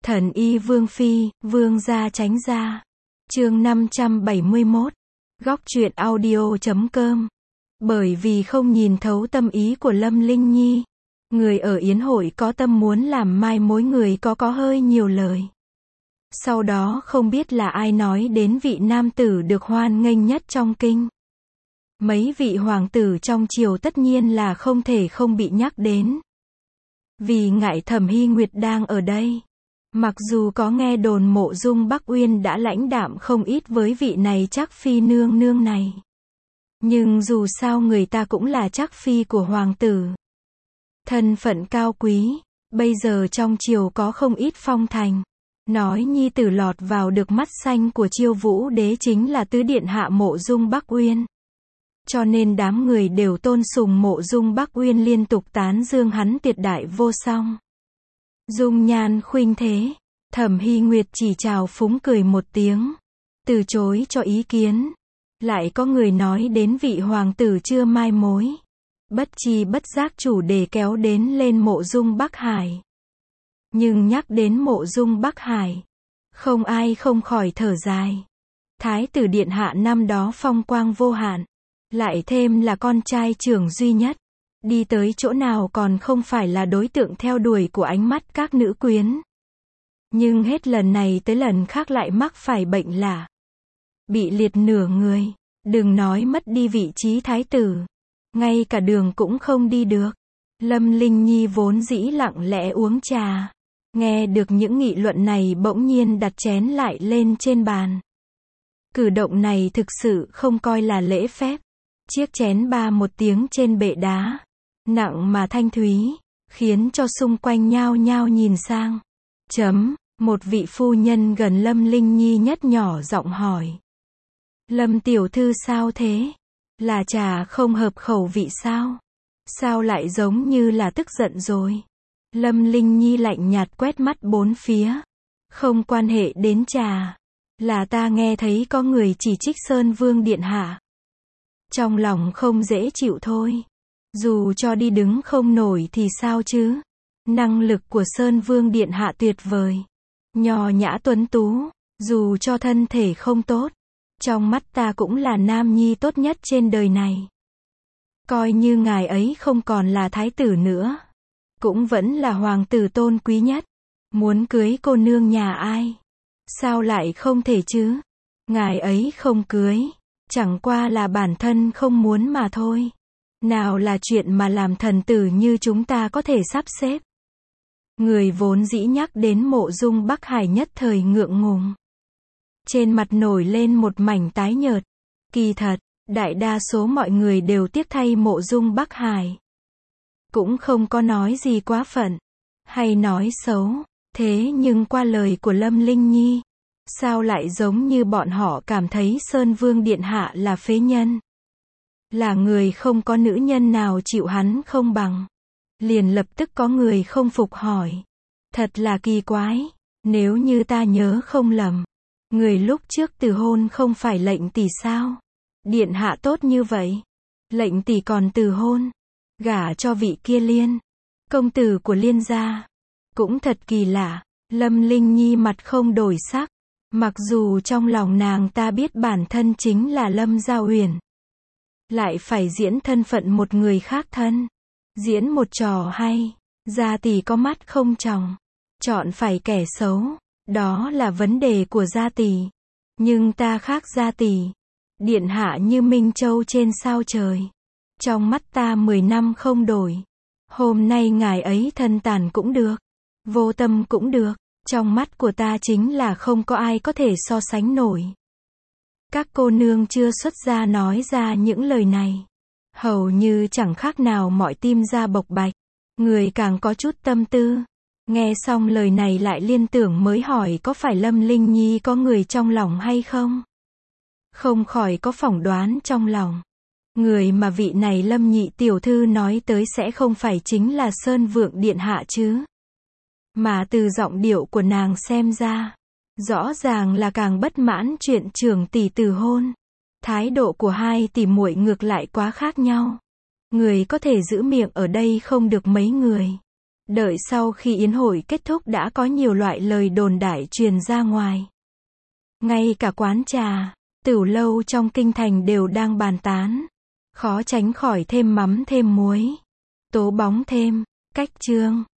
Thần y Vương Phi, Vương gia tránh ra. Chương 571. Góc truyện audio.com. Bởi vì không nhìn thấu tâm ý của Lâm Linh Nhi, người ở yến hội có tâm muốn làm mai mối người có hơi nhiều lời. Sau đó không biết là ai nói đến vị nam tử được hoan nghênh nhất trong kinh. Mấy vị hoàng tử trong triều tất nhiên là không thể không bị nhắc đến. Vì ngại Thẩm Hy Nguyệt đang ở đây. Mặc dù có nghe đồn Mộ Dung Bắc Uyên đã lãnh đạm không ít với vị này Trác Phi nương nương này. Nhưng dù sao người ta cũng là Trác Phi của hoàng tử. Thân phận cao quý, bây giờ trong triều có không ít phong thành. Nói nhi tử lọt vào được mắt xanh của Chiêu Vũ Đế chính là tứ điện hạ Mộ Dung Bắc Uyên. Cho nên đám người đều tôn sùng Mộ Dung Bắc Uyên, liên tục tán dương hắn tuyệt đại vô song. Dung nhan khuynh thế, Thẩm Hy Nguyệt chỉ chào phúng cười một tiếng, từ chối cho ý kiến. Lại có người nói đến vị hoàng tử chưa mai mối. Bất chi bất giác chủ đề kéo đến lên Mộ Dung Bắc Hải. Nhưng nhắc đến Mộ Dung Bắc Hải, không ai không khỏi thở dài. Thái tử điện hạ năm đó phong quang vô hạn, lại thêm là con trai trưởng duy nhất, đi tới chỗ nào còn không phải là đối tượng theo đuổi của ánh mắt các nữ quyến. Nhưng hết lần này tới lần khác lại mắc phải bệnh lạ, bị liệt nửa người, đừng nói mất đi vị trí thái tử, ngay cả đường cũng không đi được. Lâm Linh Nhi vốn dĩ lặng lẽ uống trà, nghe được những nghị luận này bỗng nhiên đặt chén lại lên trên bàn. Cử động này thực sự không coi là lễ phép. Chiếc chén ba một tiếng trên bệ đá, nặng mà thanh thúy, khiến cho xung quanh nhao nhao nhìn sang. Một vị phu nhân gần Lâm Linh Nhi nhất nhỏ giọng hỏi. Lâm tiểu thư sao thế? Là trà không hợp khẩu vị sao? Sao lại giống như là tức giận rồi? Lâm Linh Nhi lạnh nhạt quét mắt bốn phía. Không quan hệ đến trà. Là ta nghe thấy có người chỉ trích Sơn Vương điện hạ. Trong lòng không dễ chịu thôi. Dù cho đi đứng không nổi thì sao chứ? Năng lực của Sơn Vương điện hạ tuyệt vời. Nho nhã tuấn tú, dù cho thân thể không tốt, trong mắt ta cũng là nam nhi tốt nhất trên đời này. Coi như ngài ấy không còn là thái tử nữa, cũng vẫn là hoàng tử tôn quý nhất. Muốn cưới cô nương nhà ai? Sao lại không thể chứ? Ngài ấy không cưới, chẳng qua là bản thân không muốn mà thôi. Nào là chuyện mà làm thần tử như chúng ta có thể sắp xếp. Người vốn dĩ nhắc đến Mộ Dung Bắc Hải nhất thời ngượng ngùng. Trên mặt nổi lên một mảnh tái nhợt. Kỳ thật, đại đa số mọi người đều tiếc thay Mộ Dung Bắc Hải. Cũng không có nói gì quá phận, hay nói xấu. Thế nhưng qua lời của Lâm Linh Nhi, sao lại giống như bọn họ cảm thấy Sơn Vương điện hạ là phế nhân? Là người không có nữ nhân nào chịu hắn không bằng. Liền lập tức có người không phục hỏi. Thật là kỳ quái, nếu như ta nhớ không lầm, người lúc trước từ hôn không phải lệnh tỷ sao? Điện hạ tốt như vậy, lệnh tỷ còn từ hôn, gả cho vị kia Liên, công tử của Liên gia. Cũng thật kỳ lạ. Lâm Linh Nhi mặt không đổi sắc, mặc dù trong lòng nàng ta biết bản thân chính là Lâm Gia Uyển, lại phải diễn thân phận một người khác thân, diễn một trò hay. Gia tỷ có mắt không tròng, chọn phải kẻ xấu, đó là vấn đề của gia tỷ. Nhưng ta khác gia tỷ, điện hạ như Minh Châu trên sao trời, trong mắt ta 10 năm không đổi. Hôm nay ngài ấy thân tàn cũng được, vô tâm cũng được, trong mắt của ta chính là không có ai có thể so sánh nổi. Các cô nương chưa xuất gia nói ra những lời này, hầu như chẳng khác nào mọi tim da bộc bạch. Người càng có chút tâm tư, nghe xong lời này lại liên tưởng mới hỏi có phải Lâm Linh Nhi có người trong lòng hay không? Không khỏi có phỏng đoán trong lòng. Người mà vị này Lâm nhị tiểu thư nói tới sẽ không phải chính là Sơn Vượng điện hạ chứ? Mà từ giọng điệu của nàng xem ra, rõ ràng là càng bất mãn chuyện trưởng tỷ từ hôn. Thái độ của hai tỷ muội ngược lại quá khác nhau. Người có thể giữ miệng ở đây không được mấy người. Đợi sau khi yến hội kết thúc đã có nhiều loại lời đồn đại truyền ra ngoài. Ngay cả quán trà, tửu lâu trong kinh thành đều đang bàn tán. Khó tránh khỏi thêm mắm thêm muối, tố bóng thêm, cách chương.